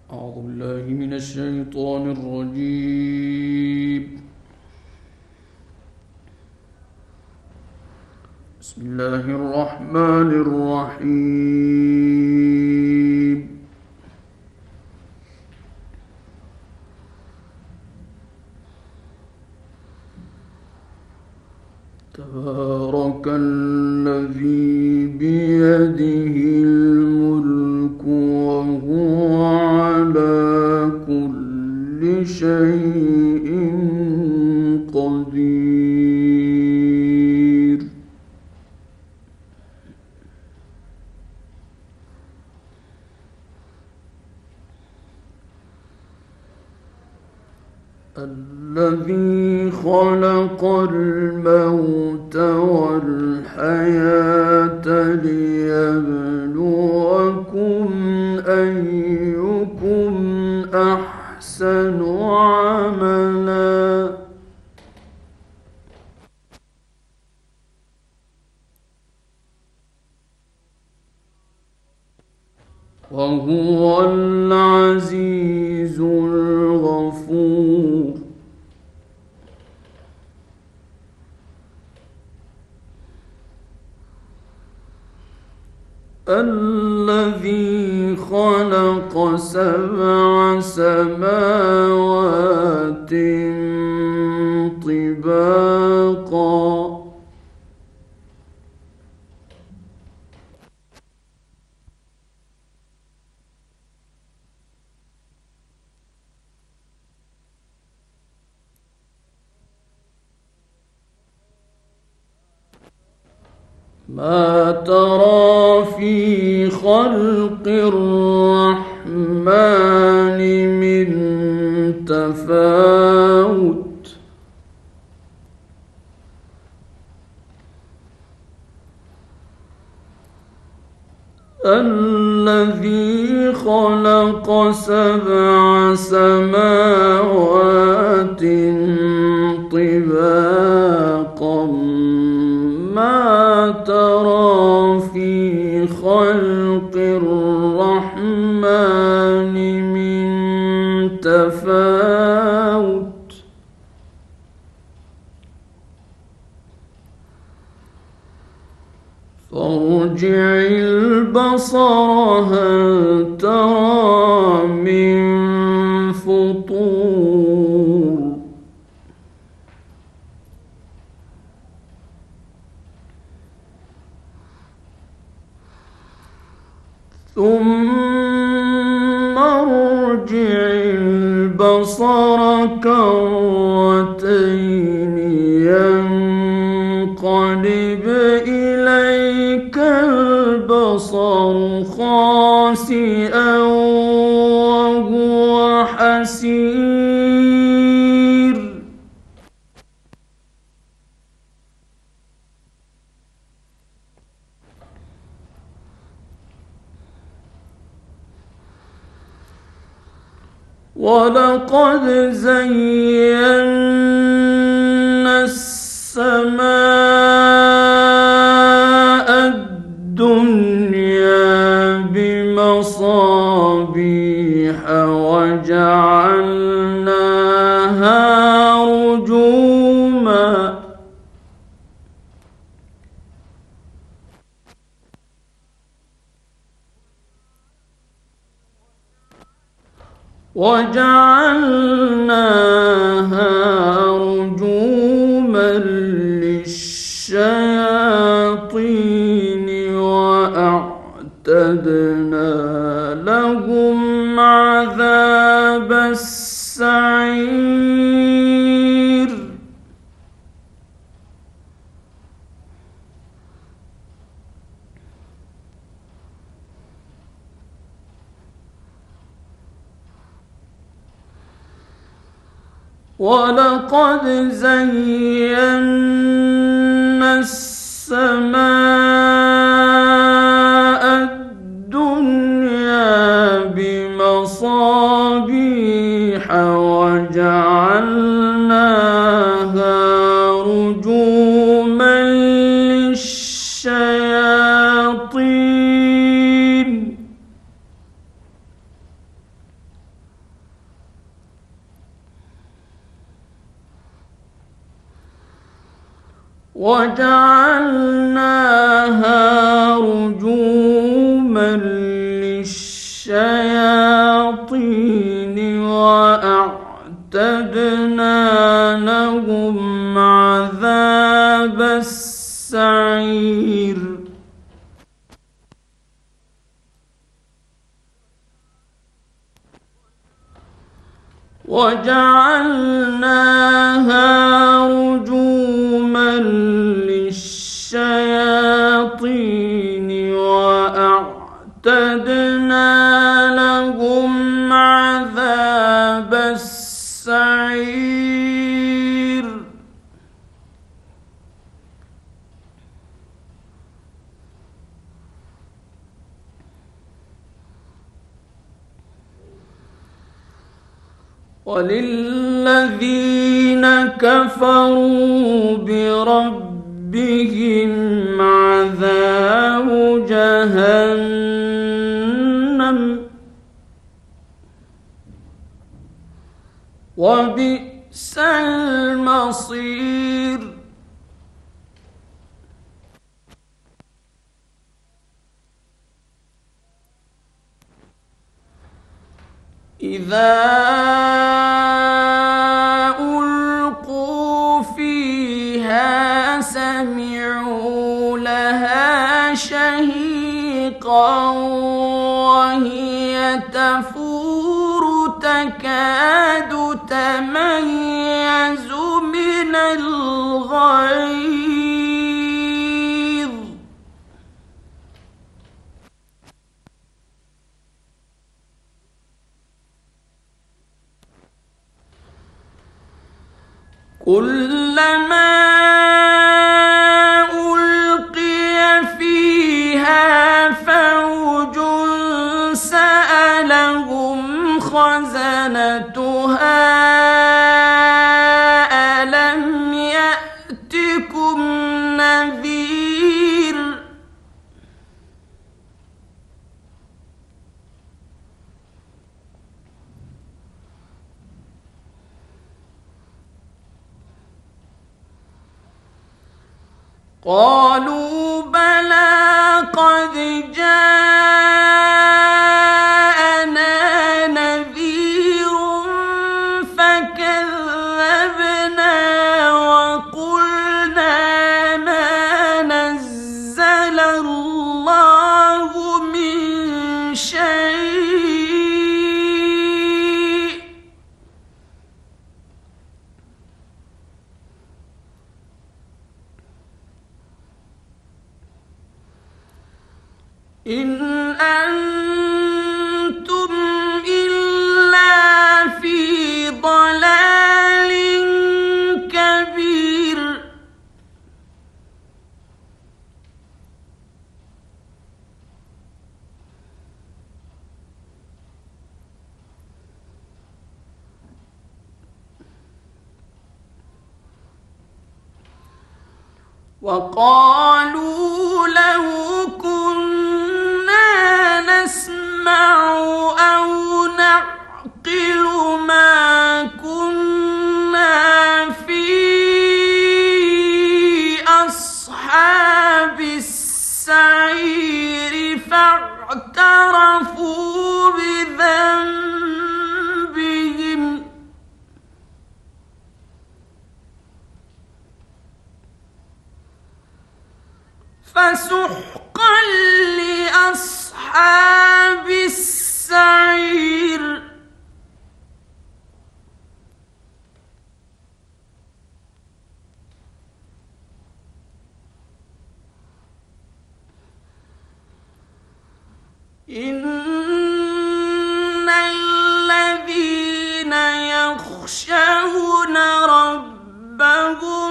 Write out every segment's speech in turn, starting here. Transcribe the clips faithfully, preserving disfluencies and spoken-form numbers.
أعوذ بالله من الشيطان الرجيم. بسم الله الرحمن الرحيم. تبارك الذي بيده الملك وهو على كل شيء قدير. الذي خلق الموت والحياة ليبلوكم أيكم أحسن عملا وهو العزيز الغفور. الذي خلق سبع سماوات طباقا ما ترى في خلق الرحمن من تفاوت الذي خلق سبع سماوات طباقا ما ترى في خلق الرحمن من تفاوت فارجع البصر هل ترى من فطور ثم ارجع البصر كرتين ينقلب إليك البصر خاسئا وهو حسير ولقد زينا السماء الدنيا بمصابيح وجعلناها رجوما وجعلناها رجوما للشياطين وأعتدنا لهم عذاب السعير ولقد زينا السماء الدنيا بمصابيح وجعلناها رجوما للشياطين وجعلناها رجوما للشياطين وأعتدنا لهم عذاب السعير وجعلناها رجوما للشياطين وأعتدنا لهم عذاب السعير وللذين كفروا بربهم عذاب جهنم وبئس المصير إذا ألقوا فيها سمعوا لها شهيقا وهي تفور تكاد تميز من الغيظ كلما ألقي فيها فوج سألهم خزنتها ألم يأتكم نذير قالوا بلى قد جاءنا نذير فكذبنا وقلنا ما نزل الله من شيء إن أنتم إلا في ضلال كبير وقالوا لو كنا نسمع أو نعقل ما كنا في أصحاب السعير فاعترفوا بذنبهم فسحقا لأصحاب السعير إن الذين يخشون ربهم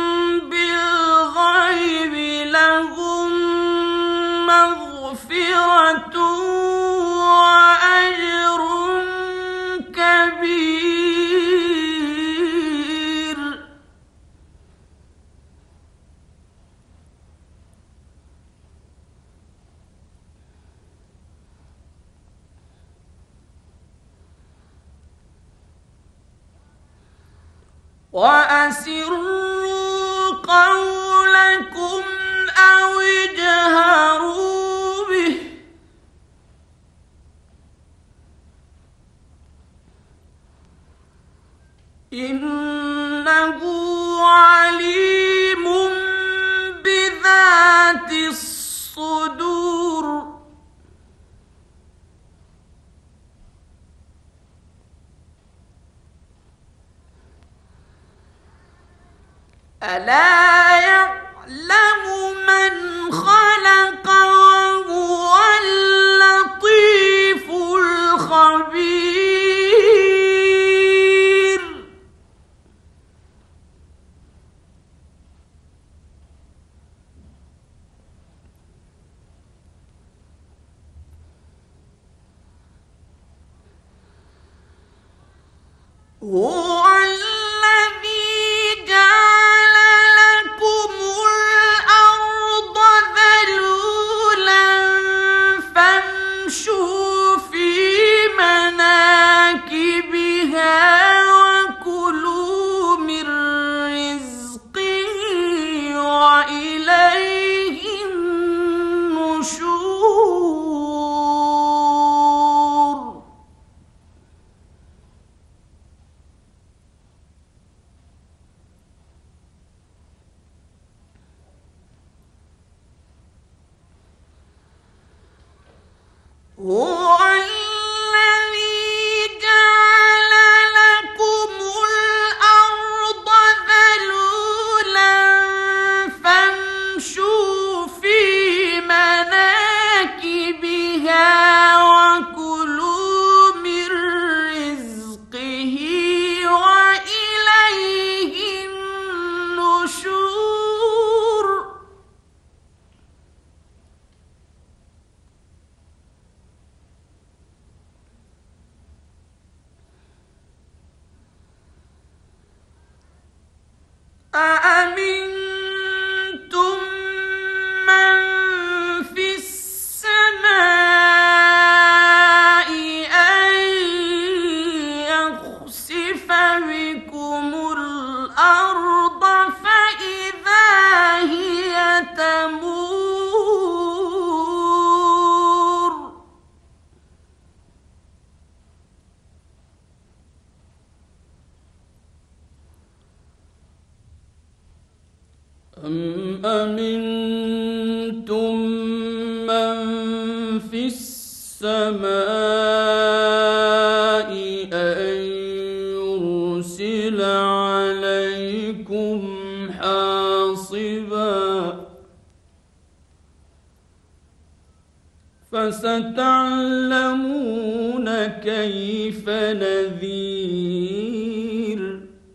بالغيب لهم مغفرة وأجر كبير وأسروا قولكم إنه عليم بذات الصدور ألا يعلم من خلق وهو اللطيف الخبير هو الذي جعل لكم الأرض ذلولا فامشوا في مناكبها وكلوا من رزقه وإليه النشور هو الذي جعل لكم الأرض ذلولا فامشوا في مناكبها وكلوا من رزقه وإليه النشور أأمنتم من في السماء أن يخسف بكم الأرض فإذا هي تمور أم أمنتم من في السماء أن يرسل عليكم حاصبا فستعلمون كيف نذير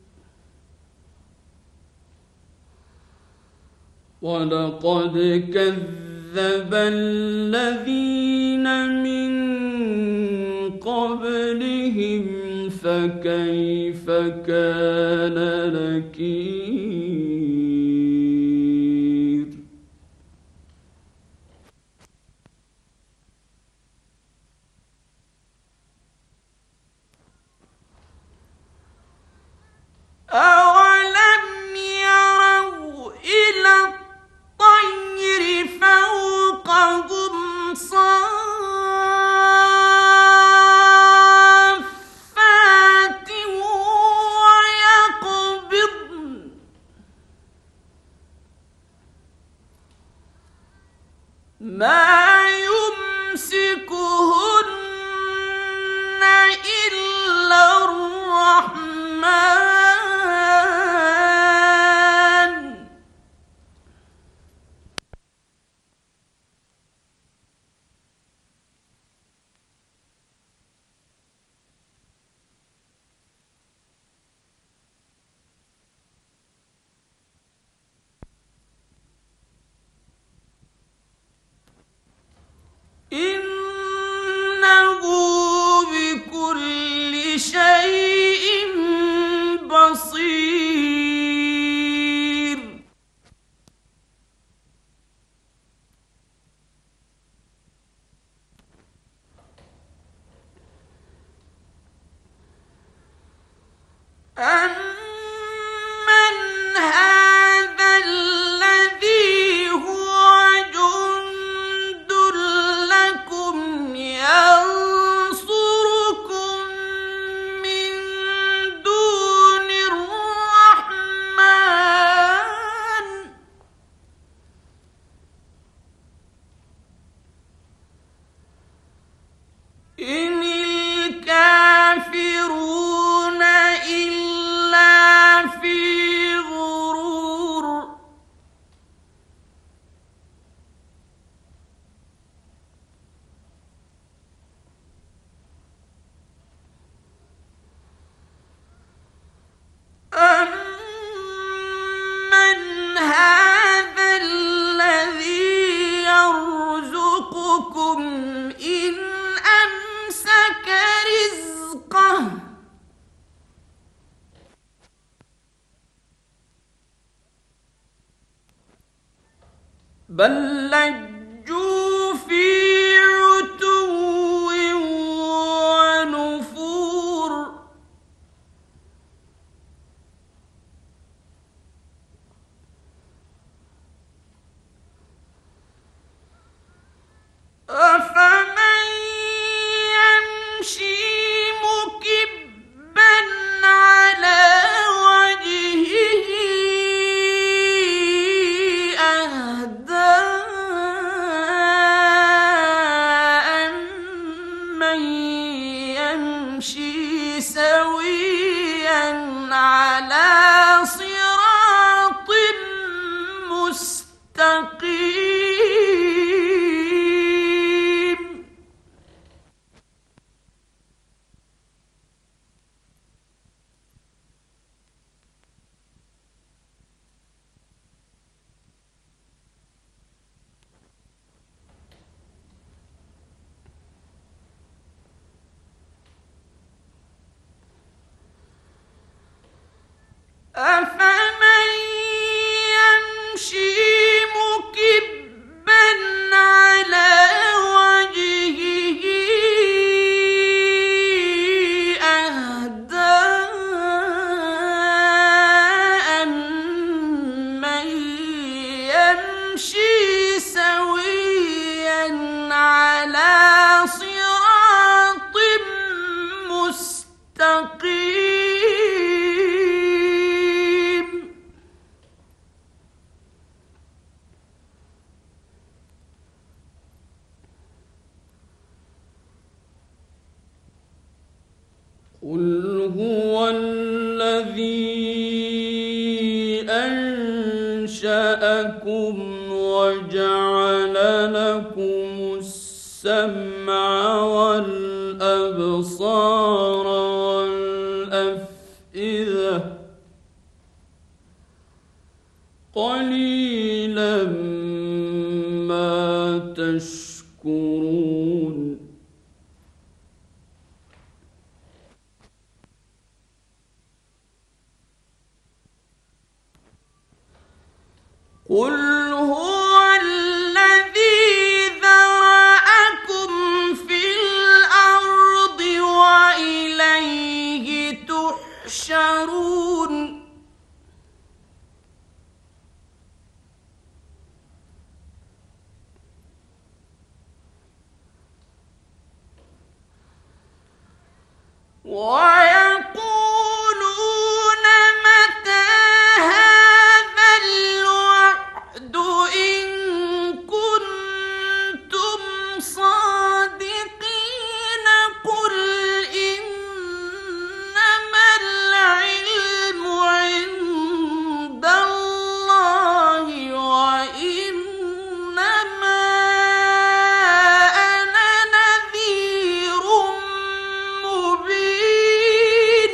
ولقد كذب الذين من قبلهم فكيف كان نكير أولم يروا إلى الطير فوقهم صافات ويقبضن ما يمسكهن إلا الرحمن إنه بكل شيء بصير أمن هذا الذي هو جند لكم ينصركم من دون بل لجوا في عتو ونفور أفمن يمشي مكبا على وجهه أهدى أمن يمشي سويا على صراط مستقيم أفمن يمشي مكبا على وجهه أهدى أمن يمشي سويا على صراط مستقيم قل هو الذي أنشأكم وجعل لكم السمع والأبصار والأفئدة قليلا ما تشكرون قل هو الذي ذرأكم في الأرض وإليه تحشرون ويقولون متى هذا الوعد إن كنتم صادقين قل إنما العلم عند الله وإنما أنا نذير مبين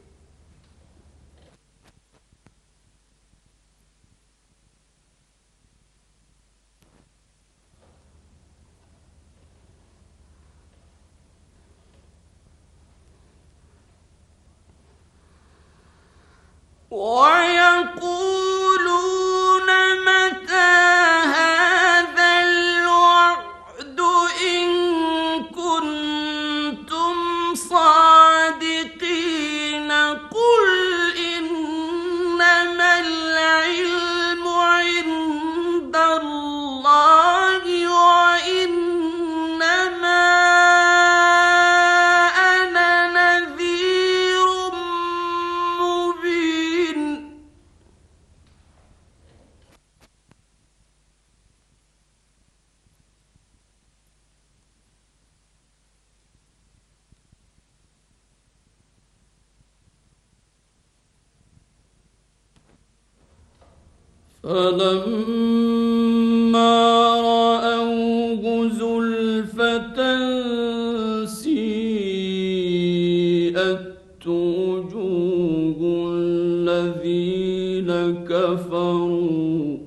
ويقولون متى هذا الوعد إن كنتم صادقين قل إنما العلم عند الله وإنما أنا نذير مبين فلما رأوه زلفة سيئت وجوه الذين كفروا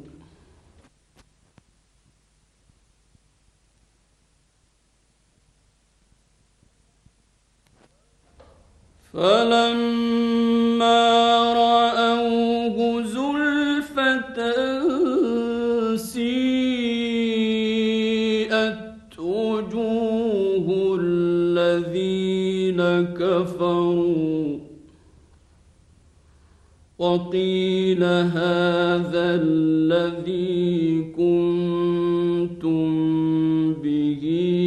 فلما رأوه زلفة سيئت الذين كفروا وقيل هذا الذي كنتم به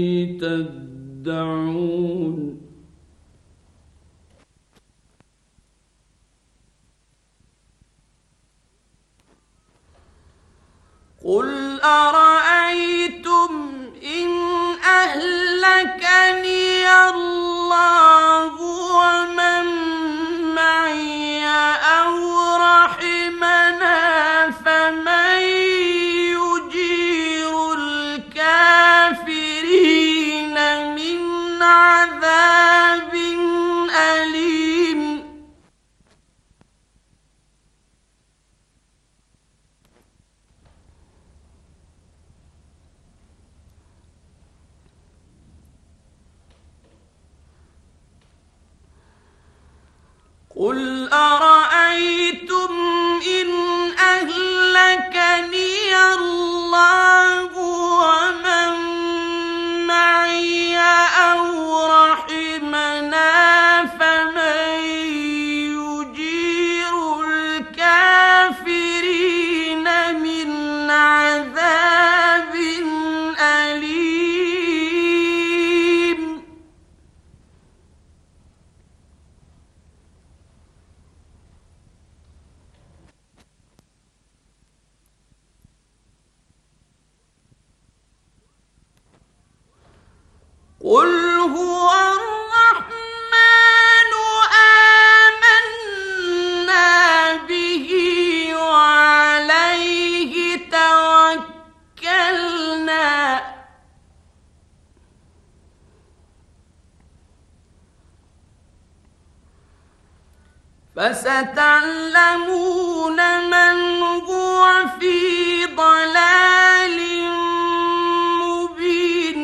تدعون قل أرأيتم إن أهلكني الله ومن معي أو رحمنا فمن يجير الكافرين من عذاب أليم قل أرأيتم إن أهلكني الله ومن معي أو رحمنا فمن يجير الكافرين من عذاب أليم قل هو الرحمن آمنا به وعليه توكلنا فستعلمون من هو في ضلال مبين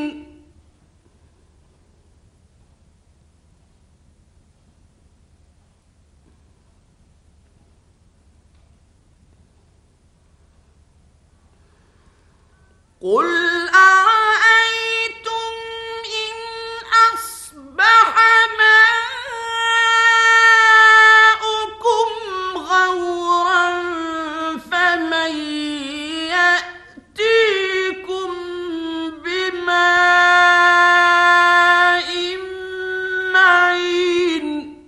قل أرأيتم إن أصبح ماؤكم غورا فمن يأتيكم بماء معين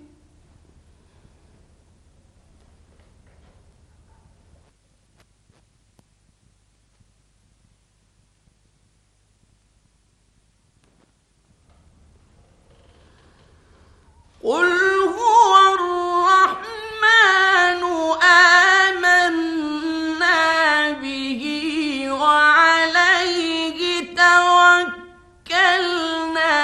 قل هو الرحمن آمنا به وعليه توكلنا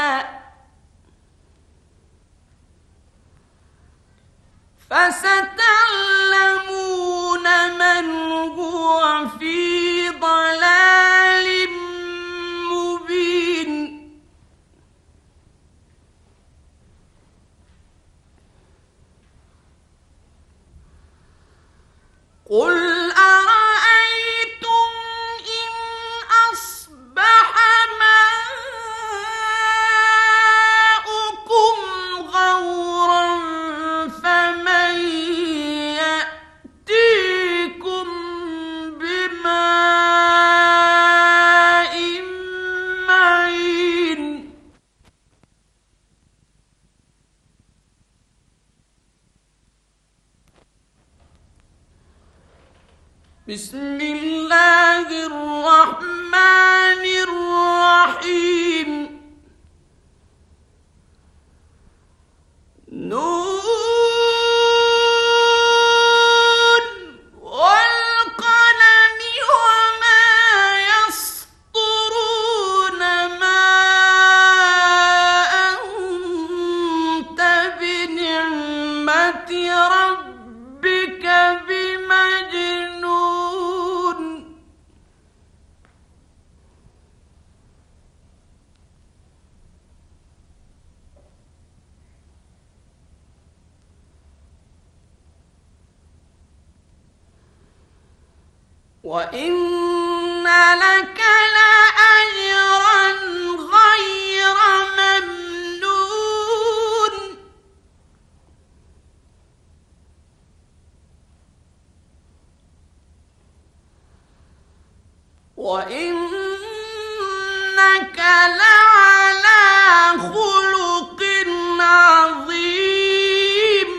فستعلمون من هو في ضلال مبين قل أرأيتم إن أصبح ماؤكم غورا فمن يأتيكم بماء معين بسم الله الرحمن الرحيم نون والقلم وما يسطرون ما أنت بنعمة ربك بمجنون وإن لك لأجرا غير ممنون وإنك لعلى خلق عظيم.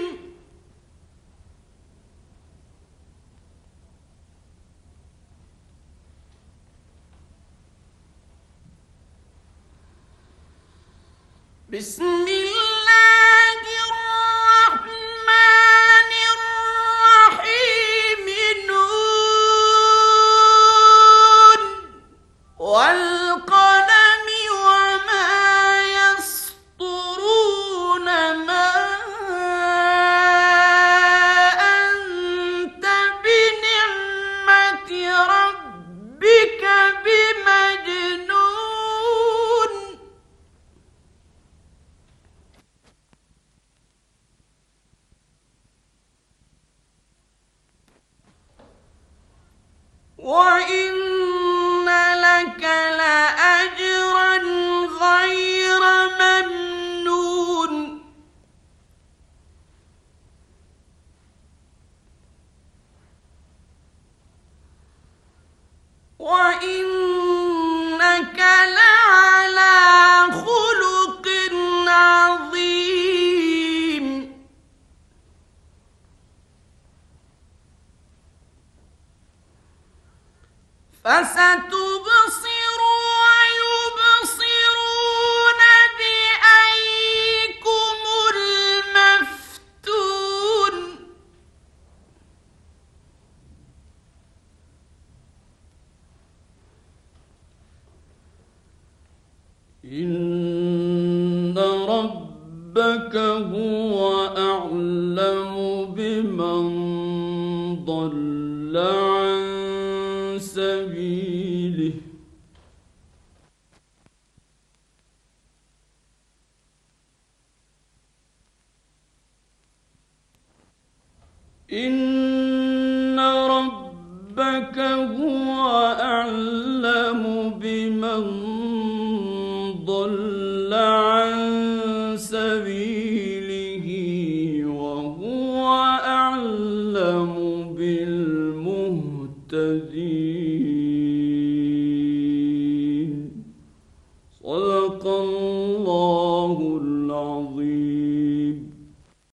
بسم الله الرحمن الرحيم. نون والقلم وما يسطرون. ما أنت بنعمة ربك بمجنون. وإن لك لأجرا غير ممنون. وإنك لعلى خلق عظيم. فستبصر ويبصرون بأيكم المفتون. إن ربك هو أعلم بمن ضل عن سبيله. إن ربك هو أعلم بمن ضل عن سبيله